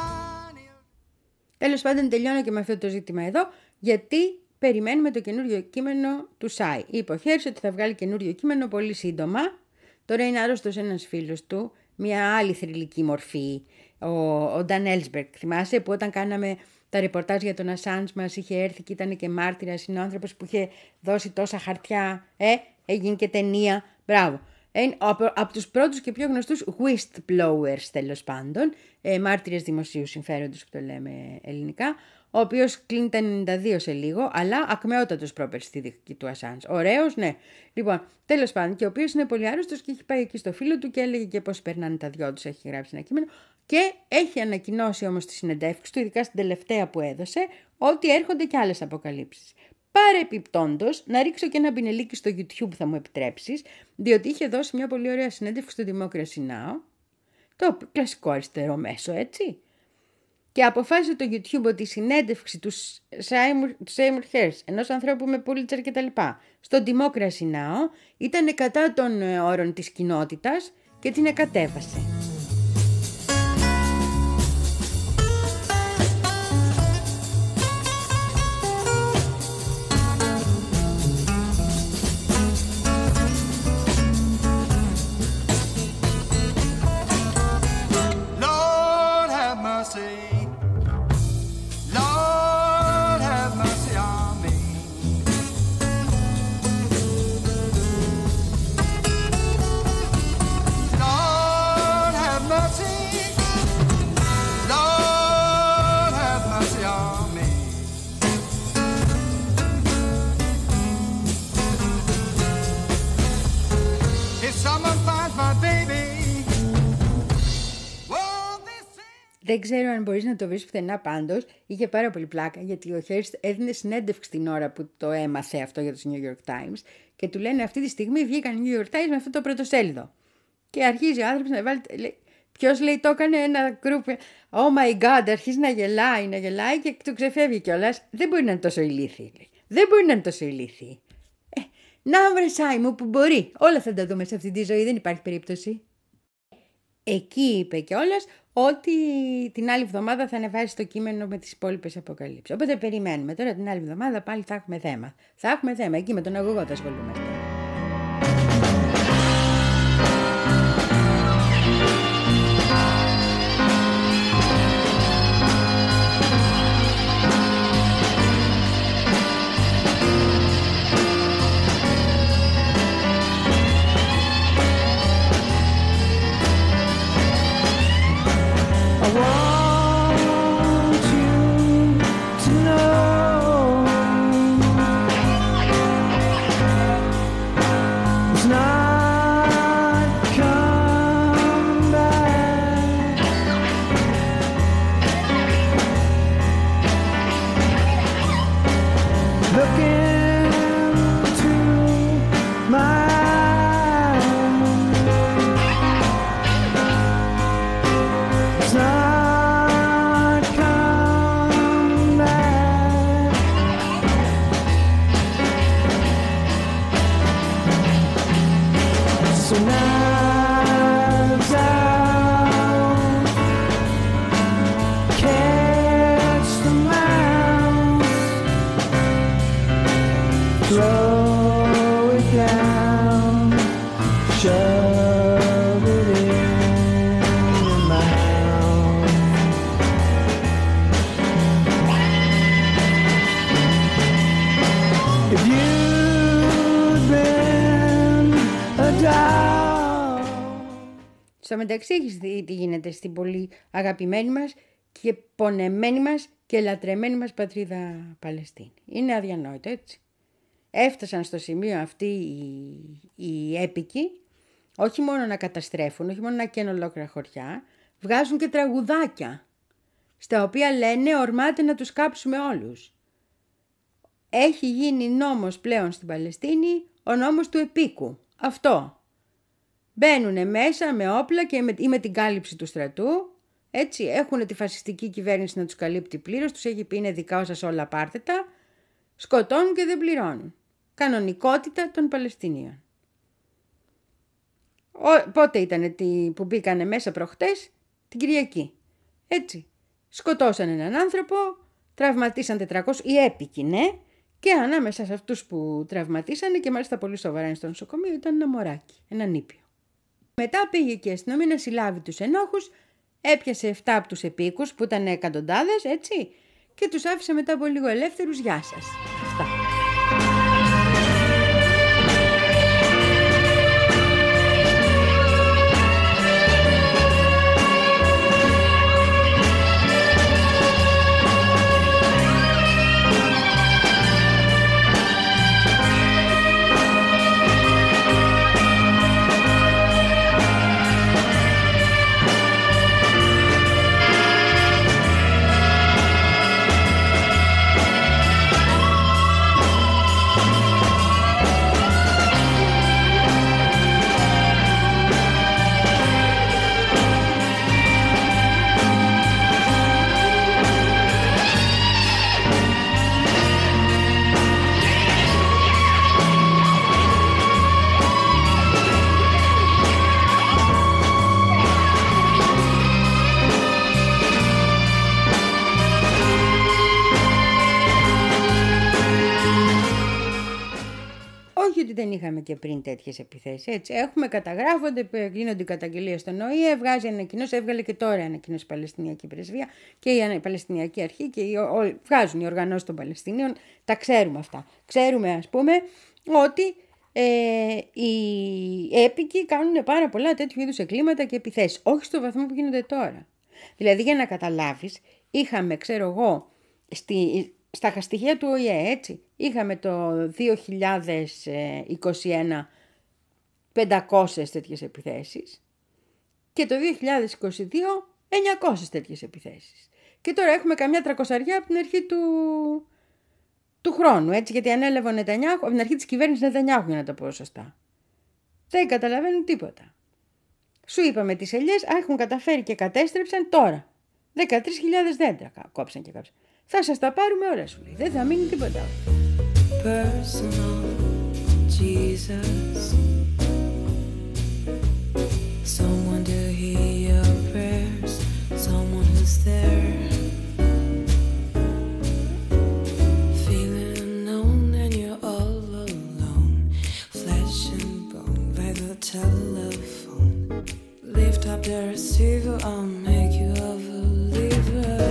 Τέλος πάντων, τελειώνω και με αυτό το ζήτημα εδώ, γιατί περιμένουμε το καινούριο κείμενο του Σάι. Υποχώρησε ότι θα βγάλει καινούριο κείμενο πολύ σύντομα. Τώρα είναι άρρωστος ένας φίλος του, μια άλλη θρυλική μορφή, ο, ο Νταν Έλσμπεργκ. Θυμάσαι που όταν κάναμε τα ρεπορτάζ για τον Ασάντζ μας είχε έρθει και ήταν και μάρτυρας, είναι ο άνθρωπος που είχε δώσει τόσα χαρτιά, ε, έγινε και ταινία, μπράβο. Είναι από, από τους πρώτους και πιο γνωστούς whistleblowers, τέλος πάντων, ε, μάρτυρες δημοσίου συμφέροντος που το λέμε ελληνικά, ο οποίος κλείνει τα ενενήντα δύο σε λίγο, αλλά ακμεότατος πρόπερ στη δίκη του Ασάντζ. Ωραίος, ναι. Λοιπόν, τέλος πάντων, και ο οποίος είναι πολύ άρρωστος και έχει πάει εκεί στο φίλο του και έλεγε και πώς περνάνε τα δυο τους, έχει γράψει ένα κείμενο και έχει ανακοινώσει όμως τη συνεντεύξη του, ειδικά στην τελευταία που έδωσε, ότι έρχονται και άλλες αποκαλύψεις. Παρεπιπτόντως, να ρίξω και ένα πινελίκι στο YouTube θα μου επιτρέψεις, διότι είχε δώσει μια πολύ ωραία συνέντευξη στο Democracy Now, το κλασικό αριστερό μέσο, έτσι. Και αποφάσισε το YouTube ότι η συνέντευξη του Seymour Hersh, ενός ανθρώπου με Pulitzer και τα λοιπά, στο Democracy Now, ήταν κατά των όρων της κοινότητας και την εκατέβασε. Δεν ξέρω αν μπορείς να το βρεις πουθενά, πάντως είχε πάρα πολύ πλάκα, γιατί ο Χέρστ έδινε συνέντευξη την ώρα που το έμαθε αυτό για τους New York Times και του λένε αυτή τη στιγμή βγήκαν οι New York Times με αυτό το πρωτοσέλιδο. Και αρχίζει ο άνθρωπος να βάλει, λέει, ποιος λέει το έκανε ένα γκρουπ, oh my god, αρχίζει να γελάει, να γελάει και του ξεφεύγει κιόλας. Δεν μπορεί να είναι τόσο ηλίθιοι, λέει. Δεν μπορεί να είναι τόσο ηλίθιοι. Ε, να βρε Σάιμου που μπορεί, όλα θα τα δούμε σε αυτή τη ζωή, δεν υπάρχει περίπτωση. Εκεί είπε κιόλας ότι την άλλη εβδομάδα θα ανεβάσει το κείμενο με τις υπόλοιπες αποκαλύψεις. Οπότε περιμένουμε τώρα την άλλη εβδομάδα πάλι θα έχουμε θέμα. Θα έχουμε θέμα, εκεί με τον αγωγό θα ασχολούμαστε. Στο μεταξύ έχεις δει τι γίνεται στην πολύ αγαπημένη μας και πονεμένη μας και λατρεμένη μας πατρίδα Παλαιστίνη. Είναι αδιανόητο, έτσι. Έφτασαν στο σημείο αυτοί οι, οι έπικοι, όχι μόνο να καταστρέφουν, όχι μόνο να καίνουν ολόκληρα χωριά, βγάζουν και τραγουδάκια, στα οποία λένε ορμάται να τους κάψουμε όλους. Έχει γίνει νόμος πλέον στην Παλαιστίνη, ο νόμος του επίκου. Αυτό. Μπαίνουνε μέσα με όπλα και με, ή με την κάλυψη του στρατού. Έτσι, έχουν τη φασιστική κυβέρνηση να τους καλύπτει πλήρως. Τους έχει πει είναι δικά σας όλα, πάρτε τα. Σκοτώνουν και δεν πληρώνουν. Κανονικότητα των Παλαιστινίων. Ο, πότε ήταν που μπήκανε μέσα προχτές? Την Κυριακή. Έτσι. Σκοτώσαν έναν άνθρωπο, τραυματίσαν τετρακόσια, οι έπικοι, ναι. Και ανάμεσα σε αυτούς που τραυματίσανε και μάλιστα πολύ σοβαρά στο νοσοκομείο ήταν ένα μωράκι, ένα νήπιο. Μετά πήγε και η αστυνομία να συλλάβει τους ενόχους, έπιασε εφτά από τους επίκους που ήταν εκατοντάδες, έτσι, και τους άφησε μετά από λίγο ελεύθερους. Γεια σας. Αυτά. Δεν είχαμε και πριν τέτοιες επιθέσεις. Έτσι. Έχουμε, καταγράφονται, γίνονται καταγγελίες στον Ο Ε Ε, βγάζει ανακοινώσεις, έβγαλε και τώρα ανακοινώσεις η Παλαιστινιακή Πρεσβεία και η Παλαιστινιακή Αρχή και οι, ο, βγάζουν οι οργανώσεις των Παλαιστινίων. Τα ξέρουμε αυτά. Ξέρουμε, ας πούμε, ότι ε, οι έπικοι κάνουν πάρα πολλά τέτοιου είδους εγκλήματα και επιθέσεις. Όχι στο βαθμό που γίνονται τώρα. Δηλαδή, για να καταλάβεις, είχαμε, ξέρω εγώ, στη. Στα στοιχεία του Ο Ε Ε, έτσι, είχαμε το δύο χιλιάδες είκοσι ένα πεντακόσιες τέτοιες επιθέσεις και το δύο χιλιάδες είκοσι δύο εννιακόσιες τέτοιες επιθέσεις. Και τώρα έχουμε καμιά τρακοσαριά από την αρχή του, του χρόνου, έτσι, γιατί ανέλαβε ο Νετανιάχου, από την αρχή της κυβέρνησης Νετανιάχου, για να το πω σωστά. Δεν καταλαβαίνουν τίποτα. Σου είπαμε τις ελιές, α, έχουν καταφέρει και κατέστρεψαν τώρα. δεκατρείς χιλιάδες δέντρα κόψαν και κάψαν. Θα σας τα πάρουμε όλα, σου λέει. Δεν θα μείνει τίποτα. Personal Jesus, someone to hear your prayers, someone who's there, feeling unknown and you're all alone, flesh and bone by the telephone, lift up the receiver, I'll make you a believer.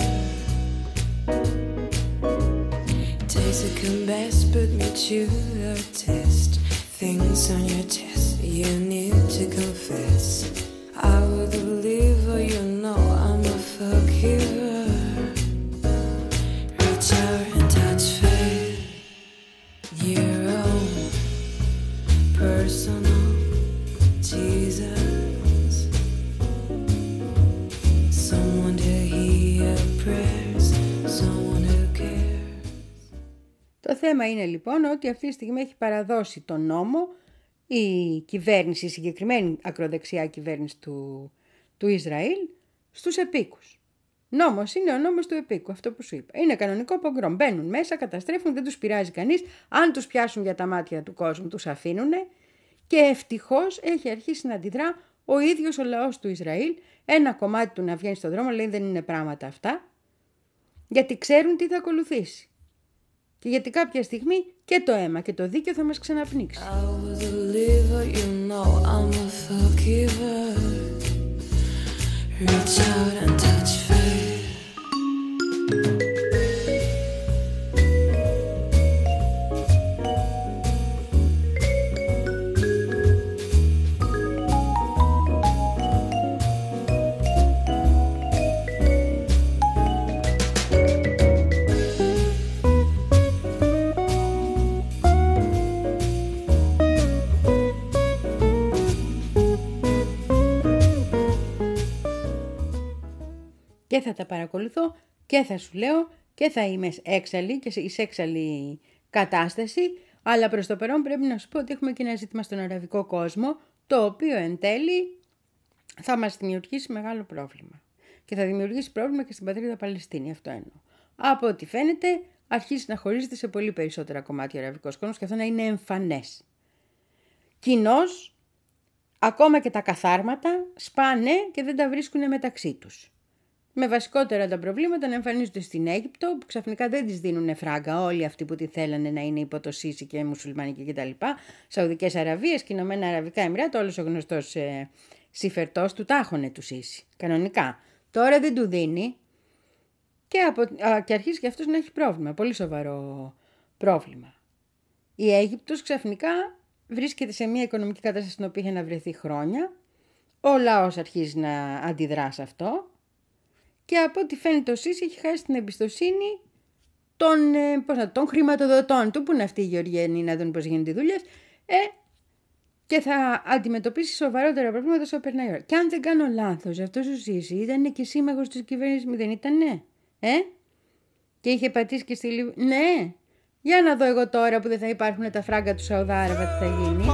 Taste a best, put me to the test. Things on your chest you need to confess. I will deliver, you know I'm a forgiver. Reach out and touch faith, your own personal Jesus. Someone to hear your prayers, someone who cares. Το θέμα είναι λοιπόν ότι αυτή τη στιγμή έχει παραδώσει τον νόμο η κυβέρνηση, η συγκεκριμένη ακροδεξιά κυβέρνηση του, του Ισραήλ, στους επίκους. Νόμος είναι ο νόμος του επίκου, αυτό που σου είπα. Είναι κανονικό πογκρόμ. Μπαίνουν μέσα, καταστρέφουν, δεν τους πειράζει κανείς. Αν τους πιάσουν για τα μάτια του κόσμου, τους αφήνουνε. Και ευτυχώς έχει αρχίσει να αντιδρά ο ίδιος ο λαός του Ισραήλ. Ένα κομμάτι του να βγαίνει στον δρόμο, λέει δεν είναι πράγματα αυτά, γιατί ξέρουν τι θα ακολουθήσει. Και γιατί κάποια στιγμή και το αίμα και το δίκαιο θα μας ξαναπνίξει. Και θα τα παρακολουθώ και θα σου λέω και θα είμαι έξαλλη και σε έξαλλη κατάσταση, αλλά προς το παρόν πρέπει να σου πω ότι έχουμε και ένα ζήτημα στον αραβικό κόσμο, το οποίο εν τέλει θα μας δημιουργήσει μεγάλο πρόβλημα. Και θα δημιουργήσει πρόβλημα και στην πατρίδα Παλαιστίνη, αυτό εννοώ. Από ό,τι φαίνεται αρχίζει να χωρίζεται σε πολύ περισσότερα κομμάτια ο αραβικός κόσμος και αυτό να είναι εμφανές. Κοινώς, ακόμα και τα καθάρματα σπάνε και δεν τα βρίσκουν μεταξύ τους. Με βασικότερα τα προβλήματα να εμφανίζονται στην Αίγυπτο, που ξαφνικά δεν τις δίνουν φράγκα όλοι αυτοί που τη θέλανε να είναι υπό το Σίσι και μουσουλμανικοί κτλ. Σαουδικές Αραβίες και Ηνωμένα Αραβικά Εμιράτα, όλος ο γνωστός ε, συμφερτός του τάχωνε του Σίσι. Κανονικά. Τώρα δεν του δίνει και, από, α, και αρχίζει και αυτός να έχει πρόβλημα, πολύ σοβαρό πρόβλημα. Η Αίγυπτος ξαφνικά βρίσκεται σε μια οικονομική κατάσταση στην οποία είχε να βρεθεί χρόνια. Ο λαός αρχίζει να αντιδρά σε αυτό. Και από ό,τι φαίνεται ο Σίσι έχει χάσει την εμπιστοσύνη των, ε, πώς να, των χρηματοδοτών του, που είναι αυτοί οι Γεωργιανοί, να δουν πώς γίνονται οι δουλειές, ε, και θα αντιμετωπίσει σοβαρότερα προβλήματα όσο περνάει η ώρα. Και αν δεν κάνω λάθος, αυτός ο Σίσι ήταν και σύμμαχος της κυβέρνησης, δεν ήτανε, ε? Και είχε πατήσει και στη Λιβύη. Ναι, για να δω εγώ τώρα που δεν θα υπάρχουν τα φράγκα του Σαουδάραβα τι θα γίνει.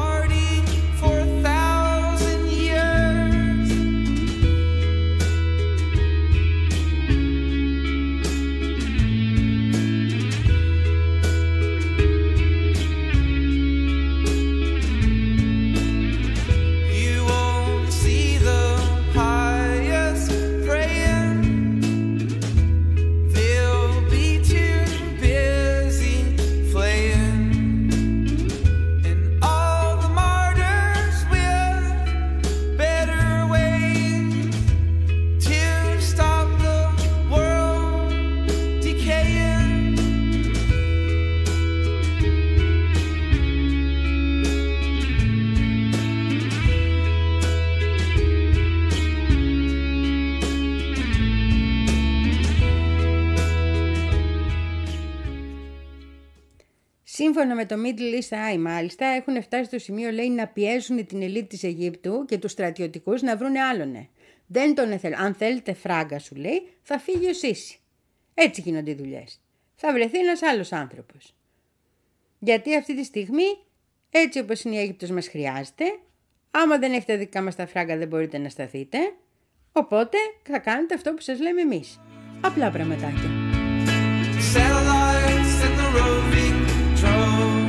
Σύμφωνα με το Middle East Eye, μάλιστα, έχουν φτάσει στο σημείο, λέει, να πιέζουν την ελίτ της Αιγύπτου και τους στρατιωτικούς να βρούνε άλλονε. Δεν τον εθελ... Αν θέλετε φράγκα, σου λέει, θα φύγει ο Σίση. Έτσι γίνονται οι δουλειές. Θα βρεθεί ένας άλλος άνθρωπος. Γιατί αυτή τη στιγμή, έτσι όπως είναι η Αίγυπτος μας χρειάζεται, άμα δεν έχετε δικά μας τα φράγκα δεν μπορείτε να σταθείτε, οπότε θα κάνετε αυτό που σας λέμε εμείς. Απλά πραγματάκια. Satellites in the roving drone.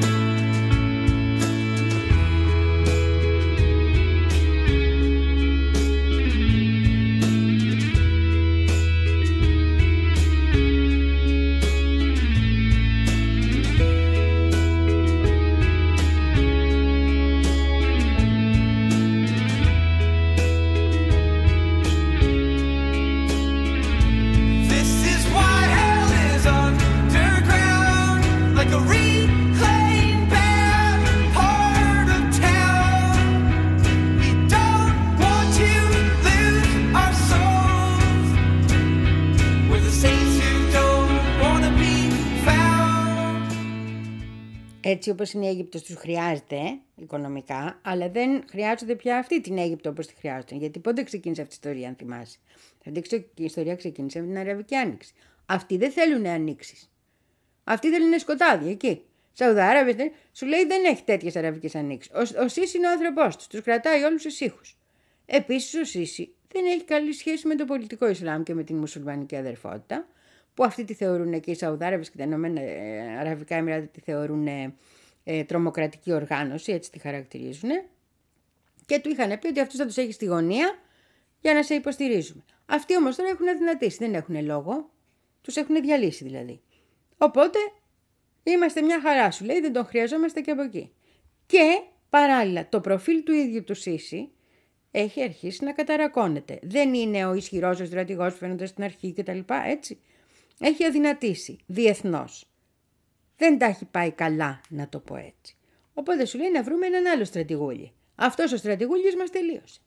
Έτσι όπως είναι η Αίγυπτος τους χρειάζεται οικονομικά, αλλά δεν χρειάζονται πια αυτή την Αίγυπτο όπως τη χρειάζονται. Γιατί πότε ξεκίνησε αυτή η ιστορία, αν θυμάσαι? Αυτή η ιστορία ξεκίνησε με την Αραβική Άνοιξη. Αυτοί δεν θέλουν ανοίξεις. Αυτοί θέλουν σκοτάδια εκεί. Σαουδάραβες, σου λέει δεν έχει τέτοιες αραβικές ανοίξεις. Ο, ο Σίση είναι ο άνθρωπός τους, τους κρατάει όλους ησύχους. Επίσης ο Σίση δεν έχει καλή σχέση με το πολιτικό Ισλάμ και με την μουσουλμανική αδερφότητα, που αυτοί τη θεωρούν και οι Σαουδάραβες και τα Ηνωμένα Αραβικά Εμιράτα τη θεωρούν ε, τρομοκρατική οργάνωση, έτσι τη χαρακτηρίζουν. Και του είχαν πει ότι αυτούς θα τους έχει στη γωνία για να σε υποστηρίζουμε. Αυτοί όμως τώρα έχουν αδυνατήσει, δεν έχουν λόγο, τους έχουν διαλύσει δηλαδή. Οπότε είμαστε μια χαρά, σου λέει, δεν τον χρειαζόμαστε και από εκεί. Και παράλληλα το προφίλ του ίδιου του Σίση έχει αρχίσει να καταρακώνεται. Δεν είναι ο ισχυρός ο στρατηγός που φαίνονταν στην αρχή κτλ. Έτσι. Έχει αδυνατήσει διεθνώς. Δεν τα έχει πάει καλά, να το πω έτσι. Οπότε σου λέει να βρούμε έναν άλλο στρατηγούλη. Αυτός ο στρατηγούλης μας τελείωσε.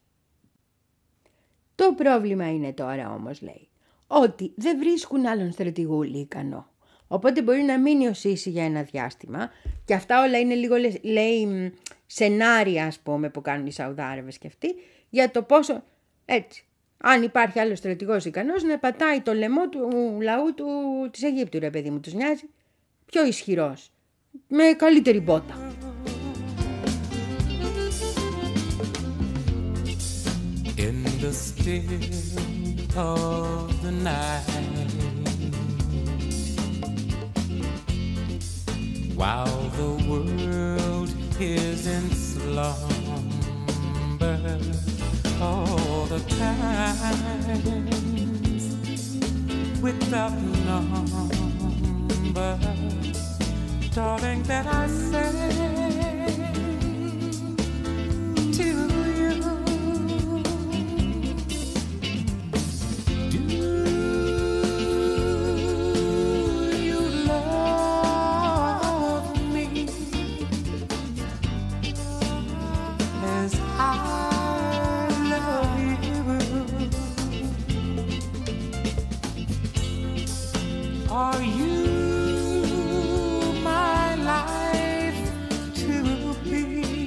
Το πρόβλημα είναι τώρα όμως, λέει, ότι δεν βρίσκουν άλλον στρατηγούλη ικανό. Οπότε μπορεί να μείνει ο Σίση για ένα διάστημα και αυτά όλα είναι λίγο, λέει, σενάρια, ας πούμε, που κάνουν οι Σαουδάραβες και αυτοί, για το πόσο, έτσι, αν υπάρχει άλλος στρατηγός ικανός να πατάει το λαιμό του λαού του, της Αιγύπτου, ρε παιδί μου, τους νοιάζει, πιο ισχυρός, με καλύτερη μπότα. In the still of the night, while the world is in slumber, all the times without number, darling, that I say to you, do you love me as I love you? Are you my life to be,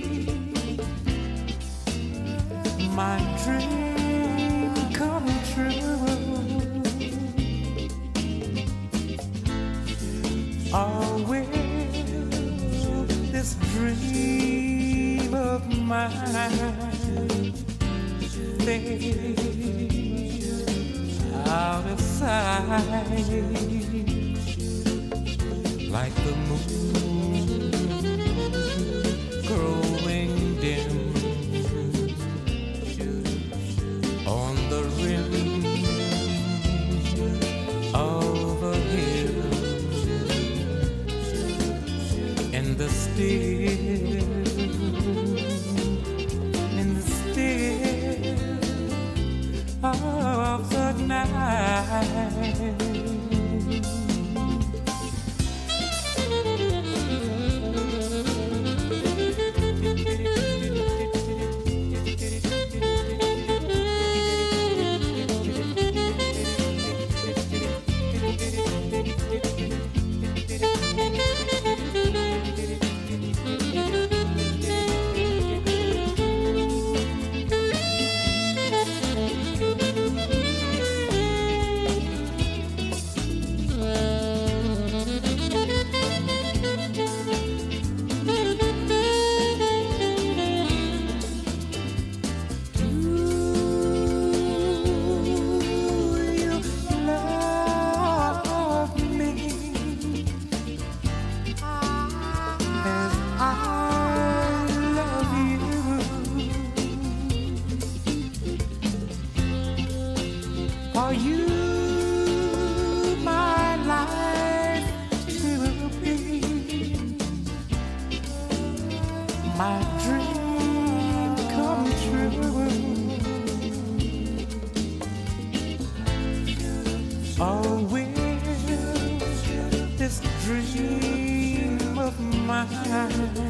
my dream come true? Or will this dream of mine fade out of sight like the moon growing dim on the rim of a hill, in the still, in the still of the night. dream of mine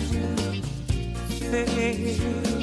fade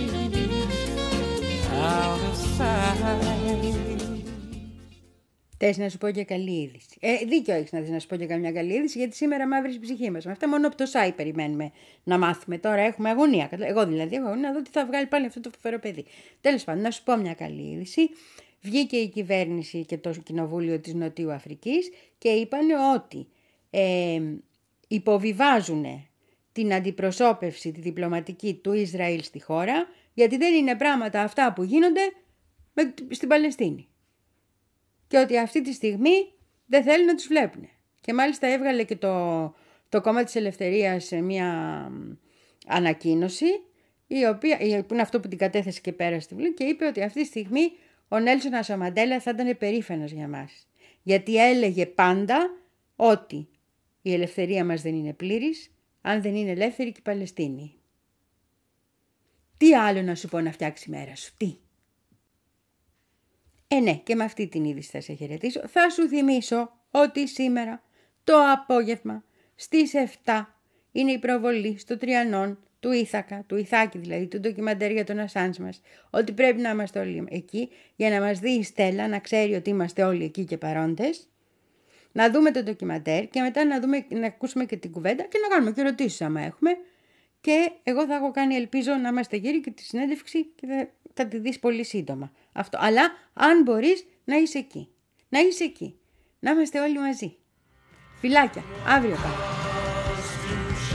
out of sight. Θες να σου πω και καλή είδηση. Ε, δίκιο έχεις να δεις να σου πω και καμιά καλή είδηση, γιατί σήμερα μαύρη η ψυχή μας. Με αυτά μόνο από το site περιμένουμε να μάθουμε. Τώρα έχουμε αγωνία. Εγώ δηλαδή έχω αγωνία να δω τι θα βγάλει πάλι αυτό το φοβερό παιδί. Τέλος πάντων, να σου πω μια καλή είδηση. Βγήκε η κυβέρνηση και το κοινοβούλιο της Νοτιού Αφρικής και είπαν ότι ε, υποβιβάζουν την αντιπροσώπευση, τη διπλωματική του Ισραήλ στη χώρα, γιατί δεν είναι πράγματα αυτά που γίνονται με, στην Παλαιστίνη. Και ότι αυτή τη στιγμή δεν θέλουν να τους βλέπουν. Και μάλιστα έβγαλε και το, το κόμμα της Ελευθερίας μια ανακοίνωση, η οποία, που είναι αυτό που την κατέθεσε και πέρα στη Βουλή, και είπε ότι αυτή τη στιγμή ο Νέλσον Μαντέλα θα ήταν περήφανος για μας. Γιατί έλεγε πάντα ότι η ελευθερία μας δεν είναι πλήρης, αν δεν είναι ελεύθερη και η Παλαιστίνη. Τι άλλο να σου πω να φτιάξει η μέρα σου, τι. Ε, ναι, και με αυτή την είδηση θα σε χαιρετήσω. Θα σου θυμίσω ότι σήμερα το απόγευμα στις επτά είναι η προβολή στο Τριανόν του Ήθακα, του Ιθάκη δηλαδή, του ντοκιμαντέρ για τον Ασάντζ μας, ότι πρέπει να είμαστε όλοι εκεί για να μας δει η Στέλλα, να ξέρει ότι είμαστε όλοι εκεί και παρόντες, να δούμε το ντοκιμαντέρ και μετά να, δούμε, να ακούσουμε και την κουβέντα και να κάνουμε και ερωτήσεις άμα έχουμε. Και εγώ θα έχω κάνει, ελπίζω, να είμαστε γύρι και τη συνέντευξη και θα, θα τη δεις πολύ σύντομα. Αυτό. Αλλά αν μπορείς να είσαι εκεί. Να είσαι εκεί. Να είμαστε όλοι μαζί. Φιλάκια. Αύριο πάλι.